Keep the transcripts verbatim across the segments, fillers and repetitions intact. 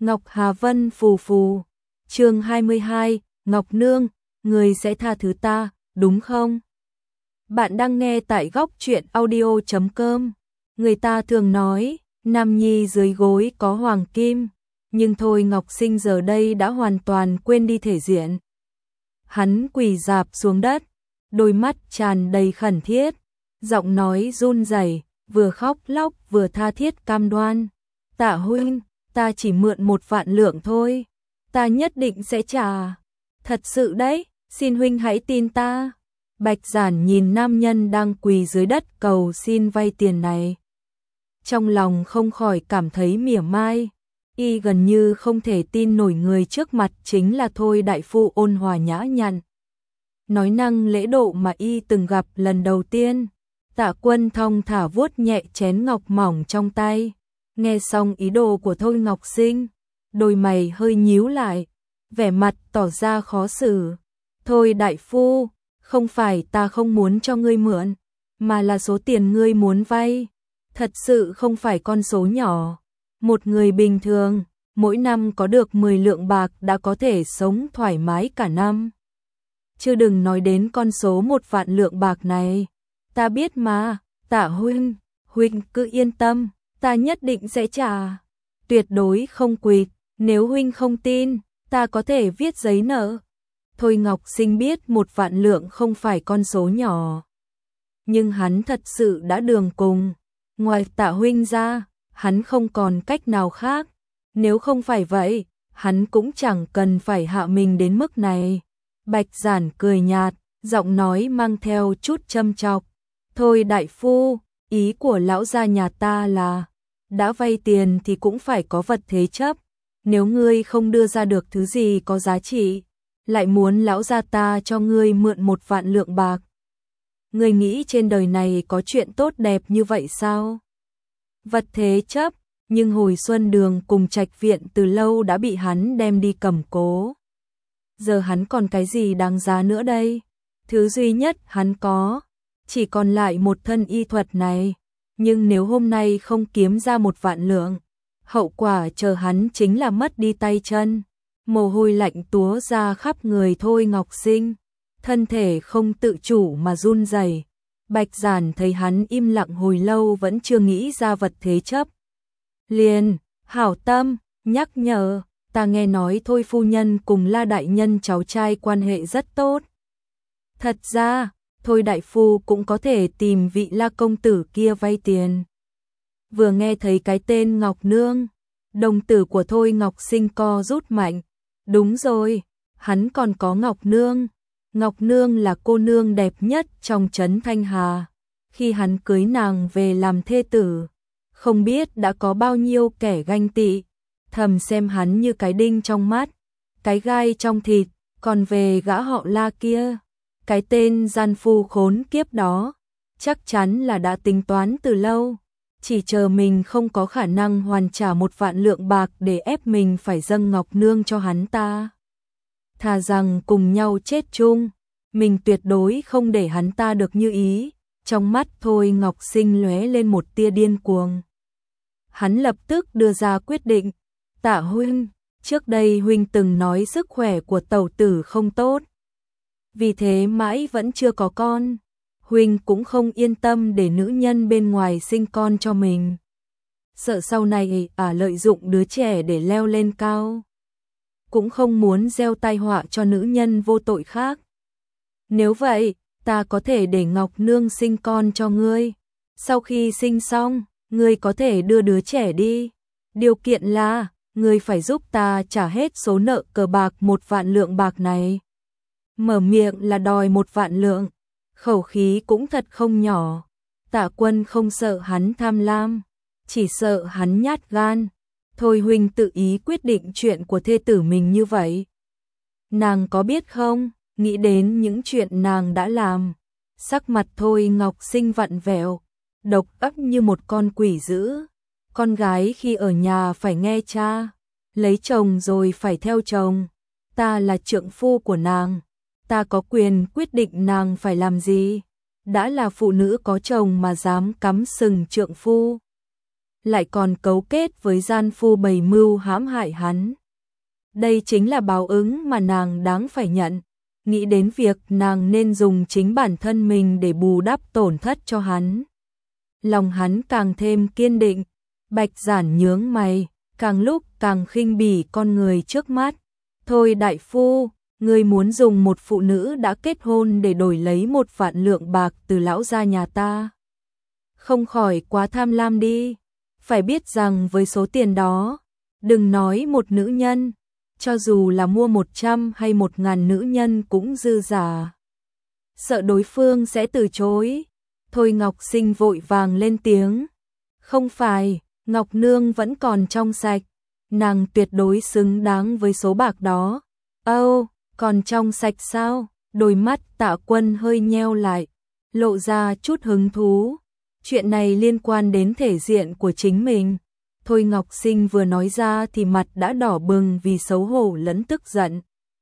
Ngọc Hà Vân phù phù. Chương hai mươi hai, Ngọc Nương, người sẽ tha thứ ta, đúng không? Bạn đang nghe tại góc truyện audio chấm com. Người ta thường nói, nam nhi dưới gối có hoàng kim, nhưng thôi Ngọc Sinh giờ đây đã hoàn toàn quên đi thể diện. Hắn quỳ rạp xuống đất, đôi mắt tràn đầy khẩn thiết, giọng nói run rẩy, vừa khóc lóc vừa tha thiết cam đoan. Tạ huynh, ta chỉ mượn một vạn lượng thôi, ta nhất định sẽ trả. Thật sự đấy, xin huynh hãy tin ta. Bạch Giản nhìn nam nhân đang quỳ dưới đất cầu xin vay tiền này, trong lòng không khỏi cảm thấy mỉa mai. Y gần như không thể tin nổi người trước mặt chính là Thôi đại phu ôn hòa nhã nhặn, nói năng lễ độ mà y từng gặp lần đầu tiên. Tạ Quân thong thả vuốt nhẹ chén ngọc mỏng trong tay, nghe xong ý đồ của Thôi Ngọc Sinh, đôi mày hơi nhíu lại, vẻ mặt tỏ ra khó xử. Thôi đại phu, không phải ta không muốn cho ngươi mượn, mà là số tiền ngươi muốn vay thật sự không phải con số nhỏ. Một người bình thường, mỗi năm có được mười lượng bạc đã có thể sống thoải mái cả năm. Chứ đừng nói đến con số một vạn lượng bạc này. Ta biết mà, Tạ huynh, huynh cứ yên tâm, ta nhất định sẽ trả. Tuyệt đối không quỵt, nếu huynh không tin, ta có thể viết giấy nợ. Thôi Ngọc Sinh biết một vạn lượng không phải con số nhỏ, nhưng hắn thật sự đã đường cùng. Ngoài Tạ huynh ra, hắn không còn cách nào khác. Nếu không phải vậy, hắn cũng chẳng cần phải hạ mình đến mức này. Bạch Giản cười nhạt, giọng nói mang theo chút châm chọc. Thôi đại phu, ý của lão gia nhà ta là, đã vay tiền thì cũng phải có vật thế chấp. Nếu ngươi không đưa ra được thứ gì có giá trị, lại muốn lão gia ta cho ngươi mượn một vạn lượng bạc. Ngươi nghĩ trên đời này có chuyện tốt đẹp như vậy sao? Vật thế chấp, nhưng hồi Xuân Đường cùng Trạch Viện từ lâu đã bị hắn đem đi cầm cố. Giờ hắn còn cái gì đáng giá nữa đây? Thứ duy nhất hắn có, chỉ còn lại một thân y thuật này. Nhưng nếu hôm nay không kiếm ra một vạn lượng, hậu quả chờ hắn chính là mất đi tay chân. Mồ hôi lạnh túa ra khắp người Thôi Ngọc Sinh, thân thể không tự chủ mà run rẩy. Bạch Giản thấy hắn im lặng hồi lâu vẫn chưa nghĩ ra vật thế chấp, liền hảo tâm nhắc nhở, ta nghe nói Thôi phu nhân cùng La đại nhân cháu trai quan hệ rất tốt. Thật ra, Thôi đại phu cũng có thể tìm vị La công tử kia vay tiền. Vừa nghe thấy cái tên Ngọc Nương, đồng tử của Thôi Ngọc Sinh co rút mạnh. Đúng rồi, hắn còn có Ngọc Nương. Ngọc Nương là cô nương đẹp nhất trong trấn Thanh Hà. Khi hắn cưới nàng về làm thê tử, không biết đã có bao nhiêu kẻ ganh tị, thầm xem hắn như cái đinh trong mắt, cái gai trong thịt. Còn về gã họ La kia, cái tên gian phu khốn kiếp đó, chắc chắn là đã tính toán từ lâu, chỉ chờ mình không có khả năng hoàn trả một vạn lượng bạc để ép mình phải dâng Ngọc Nương cho hắn ta. Thà rằng cùng nhau chết chung, mình tuyệt đối không để hắn ta được như ý. Trong mắt Thôi Ngọc Sinh lóe lên một tia điên cuồng. Hắn lập tức đưa ra quyết định. Tạ huynh, trước đây huynh từng nói sức khỏe của tẩu tử không tốt, vì thế mãi vẫn chưa có con. Huynh cũng không yên tâm để nữ nhân bên ngoài sinh con cho mình, sợ sau này à lợi dụng đứa trẻ để leo lên cao, cũng không muốn gieo tai họa cho nữ nhân vô tội khác. Nếu vậy, ta có thể để Ngọc Nương sinh con cho ngươi. Sau khi sinh xong, ngươi có thể đưa đứa trẻ đi. Điều kiện là, ngươi phải giúp ta trả hết số nợ cờ bạc một vạn lượng bạc này. Mở miệng là đòi một vạn lượng, khẩu khí cũng thật không nhỏ. Tạ Quân không sợ hắn tham lam, chỉ sợ hắn nhát gan. Thôi huynh tự ý quyết định chuyện của thê tử mình như vậy, nàng có biết không? Nghĩ đến những chuyện nàng đã làm, sắc mặt Thôi Ngọc Sinh vặn vẹo, độc ác như một con quỷ dữ. Con gái khi ở nhà phải nghe cha, lấy chồng rồi phải theo chồng. Ta là trượng phu của nàng, ta có quyền quyết định nàng phải làm gì. Đã là phụ nữ có chồng mà dám cắm sừng trượng phu, lại còn cấu kết với gian phu bày mưu hãm hại hắn. Đây chính là báo ứng mà nàng đáng phải nhận. Nghĩ đến việc nàng nên dùng chính bản thân mình để bù đắp tổn thất cho hắn. Lòng hắn càng thêm kiên định. Bạch Giản nhướng mày, càng lúc càng khinh bỉ con người trước mắt. Thôi đại phu, ngươi muốn dùng một phụ nữ đã kết hôn để đổi lấy một vạn lượng bạc từ lão gia nhà ta. Không khỏi quá tham lam đi. Phải biết rằng với số tiền đó, đừng nói một nữ nhân, cho dù là mua một trăm hay một ngàn nữ nhân cũng dư giả. Sợ đối phương sẽ từ chối. Thôi Ngọc Sinh vội vàng lên tiếng. Không phải, Ngọc Nương vẫn còn trong sạch. Nàng tuyệt đối xứng đáng với số bạc đó. Âu, oh, còn trong sạch sao? Đôi mắt Tạ Quân hơi nheo lại, lộ ra chút hứng thú. Chuyện này liên quan đến thể diện của chính mình. Thôi Ngọc Sinh vừa nói ra thì mặt đã đỏ bừng vì xấu hổ lẫn tức giận.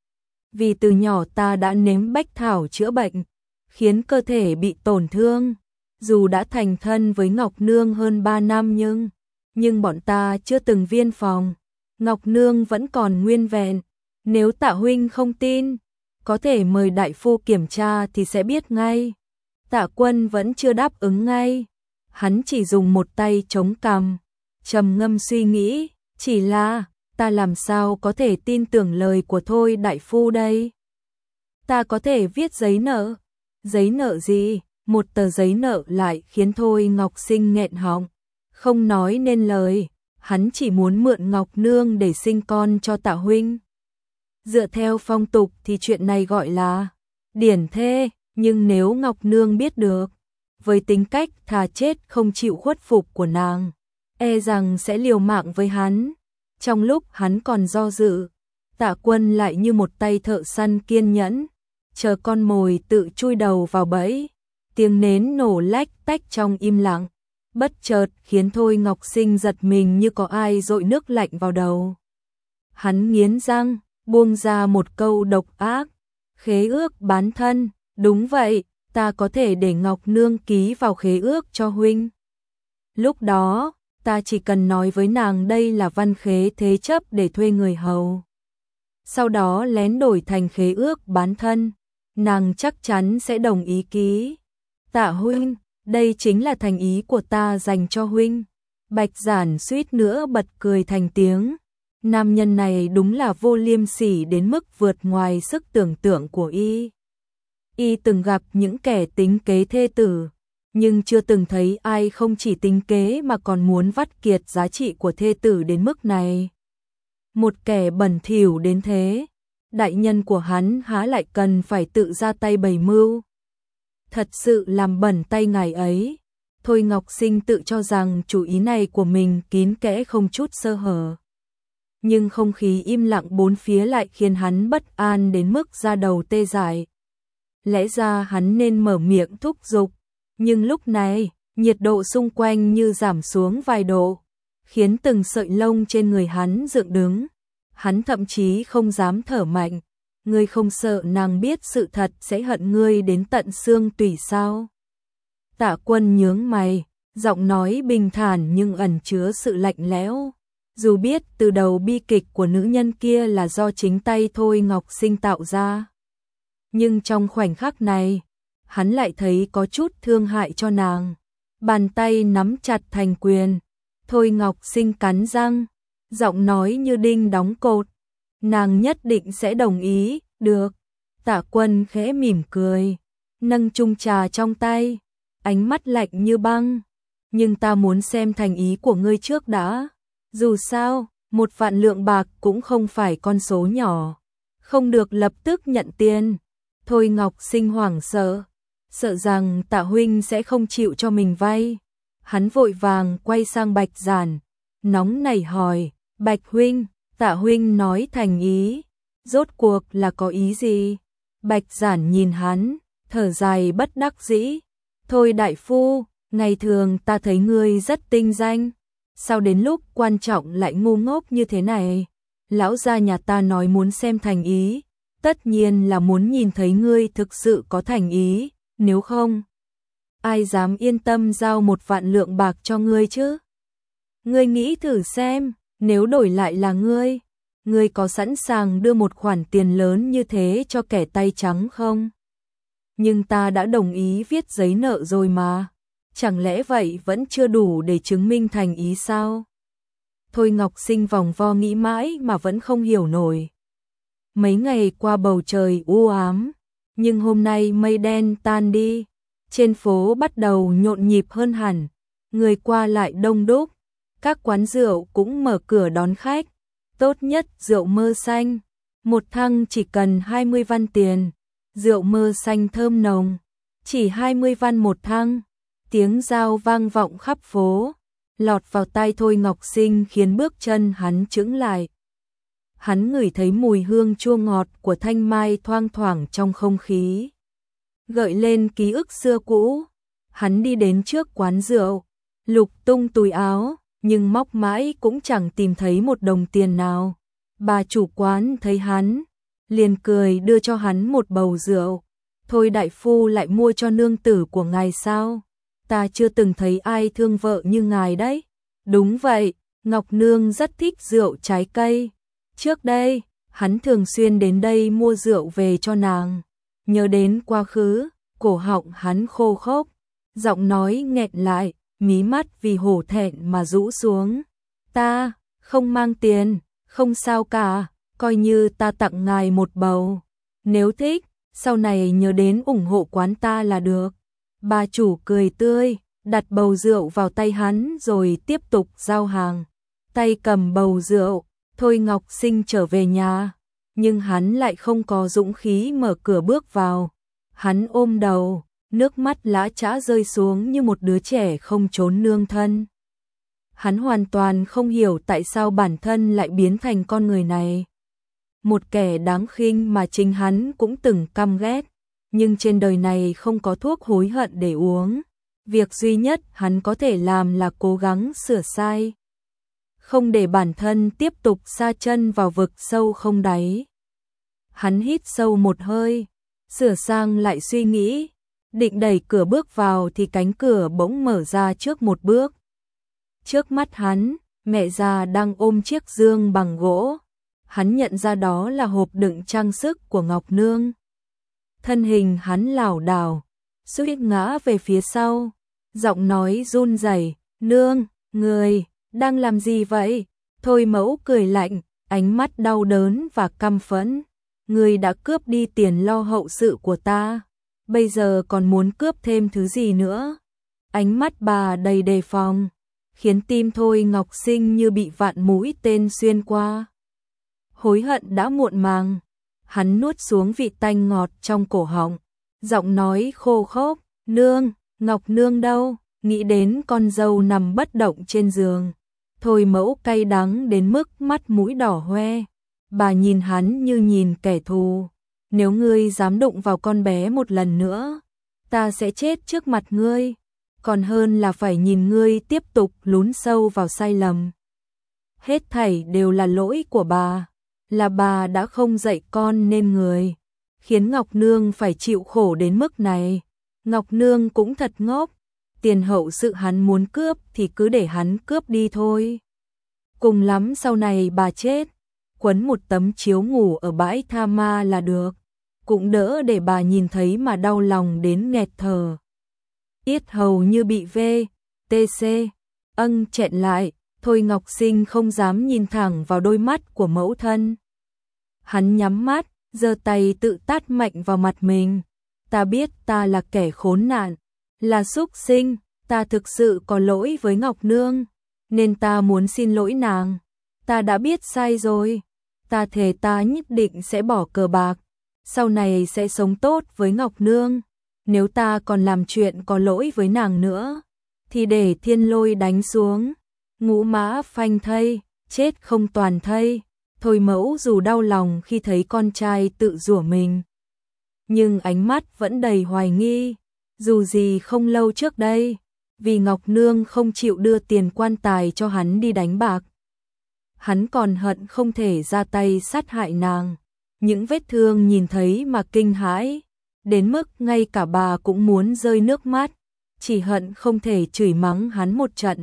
Vì từ nhỏ ta đã nếm bách thảo chữa bệnh, khiến cơ thể bị tổn thương. Dù đã thành thân với Ngọc Nương hơn ba năm nhưng, nhưng bọn ta chưa từng viên phòng. Ngọc Nương vẫn còn nguyên vẹn. Nếu Tạ huynh không tin, có thể mời đại phu kiểm tra thì sẽ biết ngay. Tạ Quân vẫn chưa đáp ứng ngay. Hắn chỉ dùng một tay chống cằm, trầm ngâm suy nghĩ, chỉ là ta làm sao có thể tin tưởng lời của Thôi đại phu đây? Ta có thể viết giấy nợ. Giấy nợ gì? Một tờ giấy nợ lại khiến Thôi Ngọc Sinh nghẹn họng, không nói nên lời. Hắn chỉ muốn mượn Ngọc Nương để sinh con cho Tạ huynh. Dựa theo phong tục thì chuyện này gọi là điển thê, nhưng nếu Ngọc Nương biết được, với tính cách thà chết không chịu khuất phục của nàng, e rằng sẽ liều mạng với hắn. Trong lúc hắn còn do dự, Tạ Quân lại như một tay thợ săn kiên nhẫn, chờ con mồi tự chui đầu vào bẫy. Tiếng nến nổ lách tách trong im lặng, bất chợt khiến Thôi Ngọc Sinh giật mình như có ai dội nước lạnh vào đầu. Hắn nghiến răng, buông ra một câu độc ác. Khế ước bán thân, đúng vậy, ta có thể để Ngọc Nương ký vào khế ước cho huynh. Lúc đó, ta chỉ cần nói với nàng đây là văn khế thế chấp để thuê người hầu. Sau đó lén đổi thành khế ước bán thân, nàng chắc chắn sẽ đồng ý ký. Tạ huynh, đây chính là thành ý của ta dành cho huynh. Bạch Giản suýt nữa bật cười thành tiếng. Nam nhân này đúng là vô liêm sỉ đến mức vượt ngoài sức tưởng tượng của y. Y từng gặp những kẻ tính kế thê tử, nhưng chưa từng thấy ai không chỉ tính kế mà còn muốn vắt kiệt giá trị của thê tử đến mức này. Một kẻ bẩn thỉu đến thế, đại nhân của hắn há lại cần phải tự ra tay bày mưu. Thật sự làm bẩn tay ngài ấy. Thôi Ngọc Sinh tự cho rằng chủ ý này của mình kín kẽ không chút sơ hở. Nhưng không khí im lặng bốn phía lại khiến hắn bất an đến mức da đầu tê dại. Lẽ ra hắn nên mở miệng thúc giục, nhưng lúc này, nhiệt độ xung quanh như giảm xuống vài độ, khiến từng sợi lông trên người hắn dựng đứng. Hắn thậm chí không dám thở mạnh. Ngươi không sợ nàng biết sự thật sẽ hận ngươi đến tận xương tủy sao? Tạ Quân nhướng mày, giọng nói bình thản nhưng ẩn chứa sự lạnh lẽo. Dù biết từ đầu bi kịch của nữ nhân kia là do chính tay Thôi Ngọc Sinh tạo ra, nhưng trong khoảnh khắc này, hắn lại thấy có chút thương hại cho nàng. Bàn tay nắm chặt thành quyền. Thôi Ngọc Sinh cắn răng, giọng nói như đinh đóng cột. Nàng nhất định sẽ đồng ý, được. Tạ Quân khẽ mỉm cười, nâng chung trà trong tay, ánh mắt lạnh như băng. Nhưng ta muốn xem thành ý của ngươi trước đã. Dù sao, một vạn lượng bạc cũng không phải con số nhỏ. Không được lập tức nhận tiền. Thôi Ngọc Sinh hoảng sợ, sợ rằng Tạ huynh sẽ không chịu cho mình vay. Hắn vội vàng quay sang Bạch Giản, nóng nảy hỏi, Bạch huynh, Tạ huynh nói thành ý, rốt cuộc là có ý gì? Bạch Giản nhìn hắn, thở dài bất đắc dĩ. Thôi đại phu, ngày thường ta thấy ngươi rất tinh danh, sao đến lúc quan trọng lại ngu ngốc như thế này? Lão gia nhà ta nói muốn xem thành ý, tất nhiên là muốn nhìn thấy ngươi thực sự có thành ý, nếu không, ai dám yên tâm giao một vạn lượng bạc cho ngươi chứ? Ngươi nghĩ thử xem, nếu đổi lại là ngươi, ngươi có sẵn sàng đưa một khoản tiền lớn như thế cho kẻ tay trắng không? Nhưng ta đã đồng ý viết giấy nợ rồi mà, chẳng lẽ vậy vẫn chưa đủ để chứng minh thành ý sao? Thôi Ngọc Sinh vòng vo nghĩ mãi mà vẫn không hiểu nổi. Mấy ngày qua bầu trời u ám, nhưng hôm nay mây đen tan đi, trên phố bắt đầu nhộn nhịp hơn hẳn, người qua lại đông đúc, các quán rượu cũng mở cửa đón khách, tốt nhất rượu mơ xanh, một thăng chỉ cần hai mươi văn tiền, rượu mơ xanh thơm nồng, chỉ hai mươi văn một thăng, tiếng dao vang vọng khắp phố, lọt vào tai Thôi Ngọc Sinh khiến bước chân hắn chững lại. Hắn ngửi thấy mùi hương chua ngọt của thanh mai thoang thoảng trong không khí, gợi lên ký ức xưa cũ. Hắn đi đến trước quán rượu, lục tung túi áo, nhưng móc mãi cũng chẳng tìm thấy một đồng tiền nào. Bà chủ quán thấy hắn, liền cười đưa cho hắn một bầu rượu. Thôi đại phu lại mua cho nương tử của ngài sao? Ta chưa từng thấy ai thương vợ như ngài đấy. Đúng vậy, Ngọc Nương rất thích rượu trái cây. Trước đây, hắn thường xuyên đến đây mua rượu về cho nàng. Nhớ đến quá khứ, cổ họng hắn khô khốc, giọng nói nghẹn lại, mí mắt vì hổ thẹn mà rũ xuống. Ta, không mang tiền, không sao cả, coi như ta tặng ngài một bầu. Nếu thích, sau này nhớ đến ủng hộ quán ta là được. Bà chủ cười tươi, đặt bầu rượu vào tay hắn rồi tiếp tục giao hàng. Tay cầm bầu rượu, Thôi Ngọc Sinh trở về nhà, nhưng hắn lại không có dũng khí mở cửa bước vào. Hắn ôm đầu, nước mắt lã chã rơi xuống như một đứa trẻ không trốn nương thân. Hắn hoàn toàn không hiểu tại sao bản thân lại biến thành con người này. Một kẻ đáng khinh mà chính hắn cũng từng căm ghét, nhưng trên đời này không có thuốc hối hận để uống. Việc duy nhất hắn có thể làm là cố gắng sửa sai, không để bản thân tiếp tục sa chân vào vực sâu không đáy. Hắn hít sâu một hơi, sửa sang lại suy nghĩ, định đẩy cửa bước vào thì cánh cửa bỗng mở ra trước một bước. Trước mắt hắn, mẹ già đang ôm chiếc dương bằng gỗ. Hắn nhận ra đó là hộp đựng trang sức của Ngọc Nương. Thân hình hắn lảo đảo, suýt ngã về phía sau, giọng nói run rẩy, "Nương, người đang làm gì vậy?" Thôi Mẫu cười lạnh, ánh mắt đau đớn và căm phẫn. "Người đã cướp đi tiền lo hậu sự của ta, bây giờ còn muốn cướp thêm thứ gì nữa?" Ánh mắt bà đầy đề phòng, khiến tim Thôi Ngọc Sinh như bị vạn mũi tên xuyên qua. Hối hận đã muộn màng, hắn nuốt xuống vị tanh ngọt trong cổ họng, giọng nói khô khốc, "Nương, Ngọc Nương đâu?" Nghĩ đến con dâu nằm bất động trên giường, Thôi Mẫu cay đắng đến mức mắt mũi đỏ hoe. Bà nhìn hắn như nhìn kẻ thù. "Nếu ngươi dám đụng vào con bé một lần nữa, ta sẽ chết trước mặt ngươi, còn hơn là phải nhìn ngươi tiếp tục lún sâu vào sai lầm. Hết thảy đều là lỗi của bà, là bà đã không dạy con nên người, khiến Ngọc Nương phải chịu khổ đến mức này." Ngọc Nương cũng thật ngốc, tiền hậu sự hắn muốn cướp thì cứ để hắn cướp đi thôi. Cùng lắm sau này bà chết, quấn một tấm chiếu ngủ ở bãi tha ma là được, cũng đỡ để bà nhìn thấy mà đau lòng đến nghẹt thở. Yết hầu như bị vê, tê xê, âng chẹn lại, Thôi Ngọc Sinh không dám nhìn thẳng vào đôi mắt của mẫu thân. Hắn nhắm mắt, giơ tay tự tát mạnh vào mặt mình. "Ta biết ta là kẻ khốn nạn, là súc sinh, ta thực sự có lỗi với Ngọc Nương, nên ta muốn xin lỗi nàng. Ta đã biết sai rồi, ta thề ta nhất định sẽ bỏ cờ bạc, sau này sẽ sống tốt với Ngọc Nương. Nếu ta còn làm chuyện có lỗi với nàng nữa, thì để thiên lôi đánh xuống, ngũ mã phanh thây, chết không toàn thây." Thôi Mẫu dù đau lòng khi thấy con trai tự rủa mình, nhưng ánh mắt vẫn đầy hoài nghi. Dù gì không lâu trước đây, vì Ngọc Nương không chịu đưa tiền quan tài cho hắn đi đánh bạc, hắn còn hận không thể ra tay sát hại nàng. Những vết thương nhìn thấy mà kinh hãi, đến mức ngay cả bà cũng muốn rơi nước mắt, chỉ hận không thể chửi mắng hắn một trận,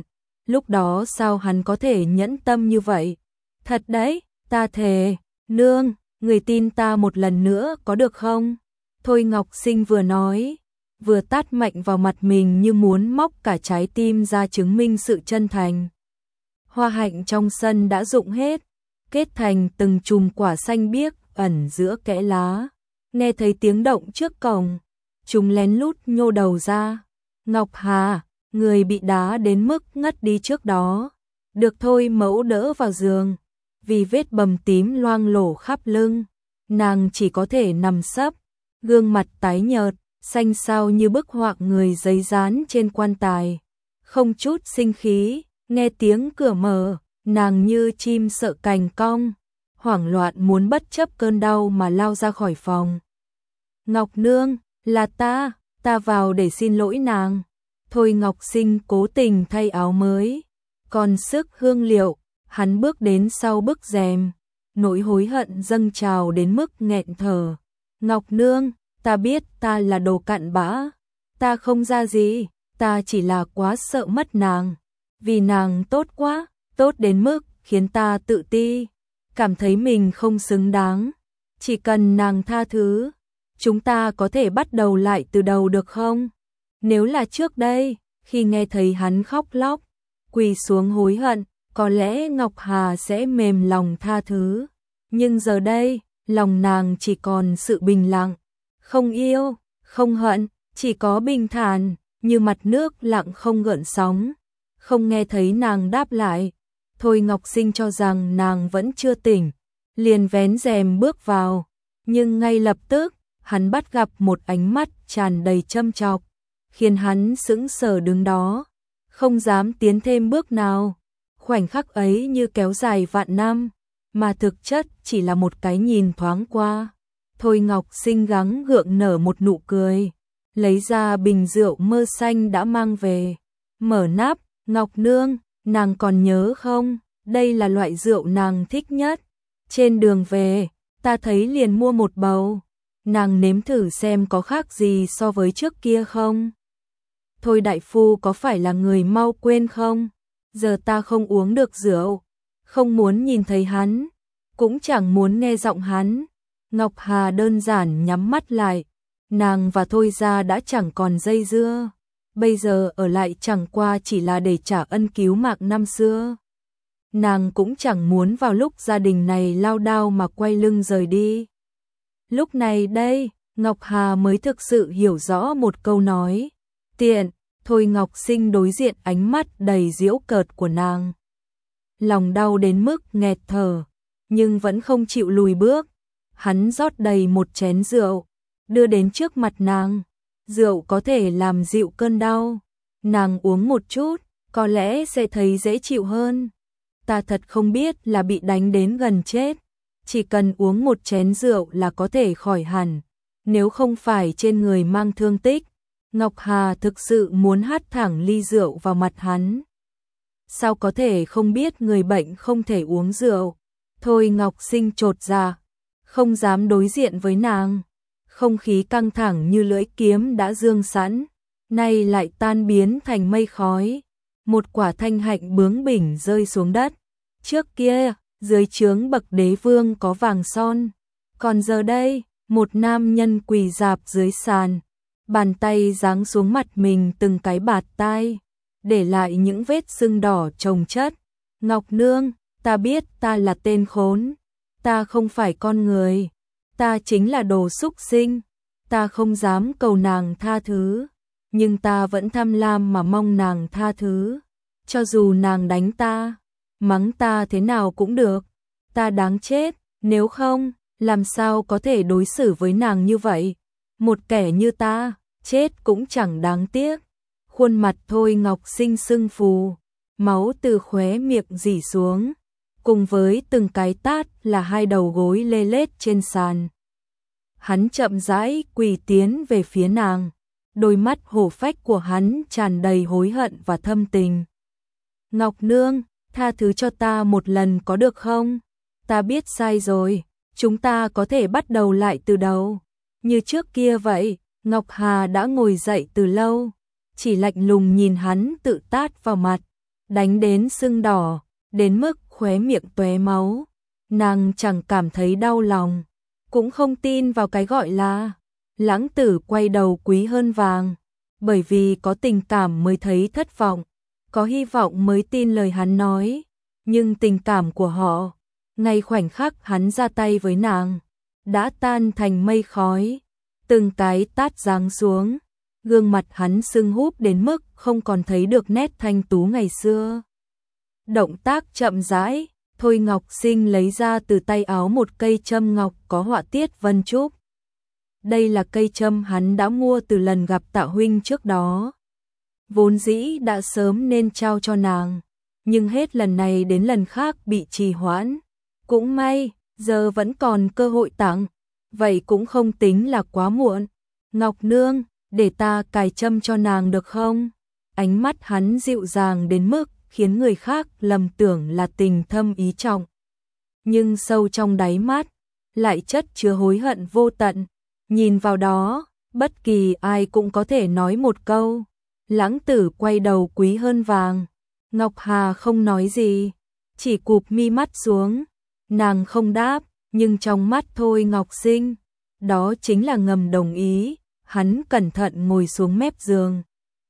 lúc đó sao hắn có thể nhẫn tâm như vậy? Thật đấy, ta thề, nương, người tin ta một lần nữa có được không? Thôi Ngọc Sinh vừa nói, vừa tát mạnh vào mặt mình như muốn móc cả trái tim ra chứng minh sự chân thành. Hoa hạnh trong sân đã rụng hết, kết thành từng chùm quả xanh biếc ẩn giữa kẽ lá. Nghe thấy tiếng động trước cổng, chúng lén lút nhô đầu ra. Ngọc Hà, người bị đá đến mức ngất đi trước đó, được thôi mẫu đỡ vào giường. Vì vết bầm tím loang lổ khắp lưng, nàng chỉ có thể nằm sấp, gương mặt tái nhợt, xanh xao như bức họa người giấy dán trên quan tài. Không chút sinh khí, nghe tiếng cửa mở, nàng như chim sợ cành cong, hoảng loạn muốn bất chấp cơn đau mà lao ra khỏi phòng. Ngọc nương, là ta, ta vào để xin lỗi nàng. Thôi Ngọc Sinh cố tình thay áo mới, còn sức hương liệu, hắn bước đến sau bức rèm, nỗi hối hận dâng trào đến mức nghẹn thở. Ngọc nương, ta biết ta là đồ cặn bã, ta không ra gì, ta chỉ là quá sợ mất nàng, vì nàng tốt quá, tốt đến mức khiến ta tự ti, cảm thấy mình không xứng đáng. Chỉ cần nàng tha thứ, chúng ta có thể bắt đầu lại từ đầu được không? Nếu là trước đây, khi nghe thấy hắn khóc lóc, quỳ xuống hối hận, có lẽ Ngọc Hà sẽ mềm lòng tha thứ. Nhưng giờ đây, lòng nàng chỉ còn sự bình lặng, không yêu, không hận, chỉ có bình thản, như mặt nước lặng không gợn sóng. Không nghe thấy nàng đáp lại, Thôi Ngọc Sinh cho rằng nàng vẫn chưa tỉnh, liền vén rèm bước vào, nhưng ngay lập tức, hắn bắt gặp một ánh mắt tràn đầy châm chọc, khiến hắn sững sờ đứng đó, không dám tiến thêm bước nào. Khoảnh khắc ấy như kéo dài vạn năm, mà thực chất chỉ là một cái nhìn thoáng qua. Thôi Ngọc Sinh gắng gượng nở một nụ cười, lấy ra bình rượu mơ xanh đã mang về, mở nắp. Ngọc nương, nàng còn nhớ không, đây là loại rượu nàng thích nhất. Trên đường về, ta thấy liền mua một bầu, nàng nếm thử xem có khác gì so với trước kia không. Thôi đại phu có phải là người mau quên không? Giờ ta không uống được rượu, không muốn nhìn thấy hắn, cũng chẳng muốn nghe giọng hắn. Ngọc Hà đơn giản nhắm mắt lại, nàng và Thôi gia đã chẳng còn dây dưa, bây giờ ở lại chẳng qua chỉ là để trả ân cứu mạng năm xưa. Nàng cũng chẳng muốn vào lúc gia đình này lao đao mà quay lưng rời đi. Lúc này đây, Ngọc Hà mới thực sự hiểu rõ một câu nói, tiện. Thôi Ngọc Sinh đối diện ánh mắt đầy giễu cợt của nàng, lòng đau đến mức nghẹt thở, nhưng vẫn không chịu lùi bước. Hắn rót đầy một chén rượu, đưa đến trước mặt nàng. Rượu có thể làm dịu cơn đau, nàng uống một chút, có lẽ sẽ thấy dễ chịu hơn. Ta thật không biết là bị đánh đến gần chết, chỉ cần uống một chén rượu là có thể khỏi hẳn, nếu không phải trên người mang thương tích. Ngọc Hà thực sự muốn hắt thẳng ly rượu vào mặt hắn. Sao có thể không biết người bệnh không thể uống rượu? Thôi Ngọc Sinh chột dạ, không dám đối diện với nàng. Không khí căng thẳng như lưỡi kiếm đã dương sẵn, nay lại tan biến thành mây khói. Một quả thanh hạnh bướng bỉnh rơi xuống đất. Trước kia, dưới trướng bậc đế vương có vàng son, còn giờ đây, một nam nhân quỳ rạp dưới sàn, bàn tay giáng xuống mặt mình từng cái bạt tai, để lại những vết sưng đỏ chồng chất. Ngọc nương, ta biết ta là tên khốn, ta không phải con người, ta chính là đồ súc sinh, ta không dám cầu nàng tha thứ, nhưng ta vẫn tham lam mà mong nàng tha thứ. Cho dù nàng đánh ta, mắng ta thế nào cũng được, ta đáng chết, nếu không, làm sao có thể đối xử với nàng như vậy? Một kẻ như ta, chết cũng chẳng đáng tiếc. Khuôn mặt Thôi Ngọc Sinh sưng phù, máu từ khóe miệng rỉ xuống, cùng với từng cái tát là hai đầu gối lê lết trên sàn. Hắn chậm rãi quỳ tiến về phía nàng, đôi mắt hổ phách của hắn tràn đầy hối hận và thâm tình. Ngọc nương, tha thứ cho ta một lần có được không? Ta biết sai rồi, chúng ta có thể bắt đầu lại từ đầu. Như trước kia vậy. Ngọc Hà đã ngồi dậy từ lâu, chỉ lạnh lùng nhìn hắn tự tát vào mặt, đánh đến sưng đỏ, đến mức khóe miệng tóe máu. Nàng chẳng cảm thấy đau lòng, cũng không tin vào cái gọi là lãng tử quay đầu quý hơn vàng, bởi vì có tình cảm mới thấy thất vọng, có hy vọng mới tin lời hắn nói, nhưng tình cảm của họ, ngay khoảnh khắc hắn ra tay với nàng, đã tan thành mây khói, từng cái tát giáng xuống, gương mặt hắn sưng húp đến mức không còn thấy được nét thanh tú ngày xưa. Động tác chậm rãi, Thôi Ngọc Sinh lấy ra từ tay áo một cây châm ngọc có họa tiết vân trúc. Đây là cây châm hắn đã mua từ lần gặp Tạ huynh trước đó. Vốn dĩ đã sớm nên trao cho nàng, nhưng hết lần này đến lần khác bị trì hoãn. Cũng may, giờ vẫn còn cơ hội tặng, vậy cũng không tính là quá muộn. Ngọc nương, để ta cài châm cho nàng được không? Ánh mắt hắn dịu dàng đến mức khiến người khác lầm tưởng là tình thâm ý trọng. Nhưng sâu trong đáy mắt, lại chất chứa hối hận vô tận. Nhìn vào đó, bất kỳ ai cũng có thể nói một câu. Lãng tử quay đầu quý hơn vàng. Ngọc Hà không nói gì, chỉ cụp mi mắt xuống. Nàng không đáp, nhưng trong mắt Thôi Ngọc Sinh, đó chính là ngầm đồng ý. Hắn cẩn thận ngồi xuống mép giường,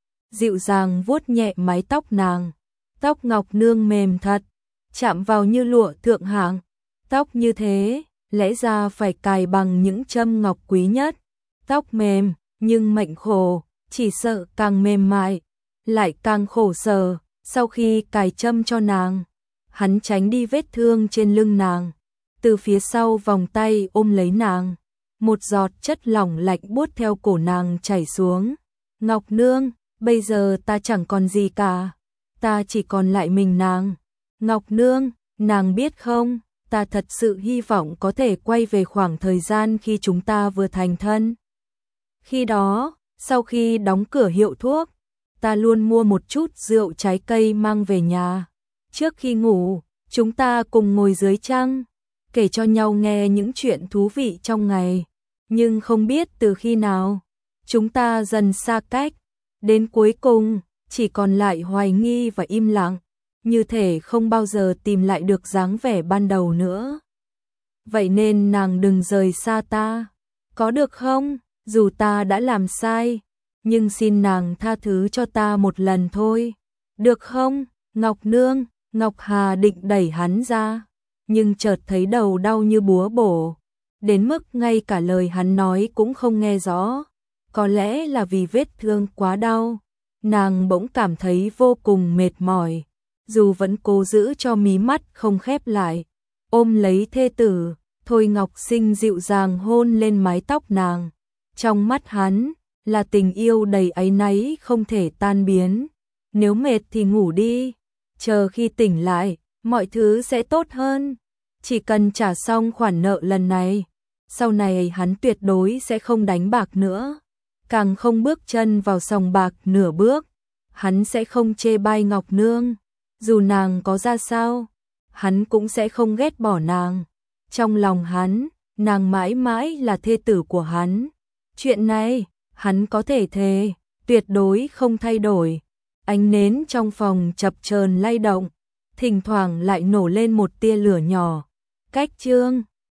dịu dàng vuốt nhẹ mái tóc nàng. Tóc Ngọc nương mềm thật, chạm vào như lụa thượng hạng. Tóc như thế, lẽ ra phải cài bằng những châm ngọc quý nhất. Tóc mềm, nhưng mệnh khổ, chỉ sợ càng mềm mại, lại càng khổ sở. Sau khi cài châm cho nàng, hắn tránh đi vết thương trên lưng nàng, từ phía sau vòng tay ôm lấy nàng. Một giọt chất lỏng lạnh buốt theo cổ nàng chảy xuống. Ngọc nương, bây giờ ta chẳng còn gì cả, ta chỉ còn lại mình nàng. Ngọc nương, nàng biết không, ta thật sự hy vọng có thể quay về khoảng thời gian khi chúng ta vừa thành thân. Khi đó, sau khi đóng cửa hiệu thuốc, ta luôn mua một chút rượu trái cây mang về nhà. Trước khi ngủ, chúng ta cùng ngồi dưới trăng, kể cho nhau nghe những chuyện thú vị trong ngày. Nhưng không biết từ khi nào, chúng ta dần xa cách, đến cuối cùng, chỉ còn lại hoài nghi và im lặng, như thể không bao giờ tìm lại được dáng vẻ ban đầu nữa. Vậy nên nàng đừng rời xa ta, có được không? Dù ta đã làm sai, nhưng xin nàng tha thứ cho ta một lần thôi, được không? Ngọc nương, Ngọc Hà định đẩy hắn ra, nhưng chợt thấy đầu đau như búa bổ, đến mức ngay cả lời hắn nói cũng không nghe rõ. Có lẽ là vì vết thương quá đau, nàng bỗng cảm thấy vô cùng mệt mỏi, dù vẫn cố giữ cho mí mắt không khép lại. Ôm lấy thê tử, Thôi Ngọc Sinh dịu dàng hôn lên mái tóc nàng. Trong mắt hắn là tình yêu đầy áy náy không thể tan biến. Nếu mệt thì ngủ đi, chờ khi tỉnh lại, mọi thứ sẽ tốt hơn. Chỉ cần trả xong khoản nợ lần này, sau này hắn tuyệt đối sẽ không đánh bạc nữa, càng không bước chân vào sòng bạc nửa bước. Hắn sẽ không chê bai Ngọc nương, dù nàng có ra sao, hắn cũng sẽ không ghét bỏ nàng. Trong lòng hắn, nàng mãi mãi là thê tử của hắn. Chuyện này, hắn có thể thề, tuyệt đối không thay đổi. Ánh nến trong phòng chập chờn lay động, thỉnh thoảng lại nổ lên một tia lửa nhỏ. Cách chương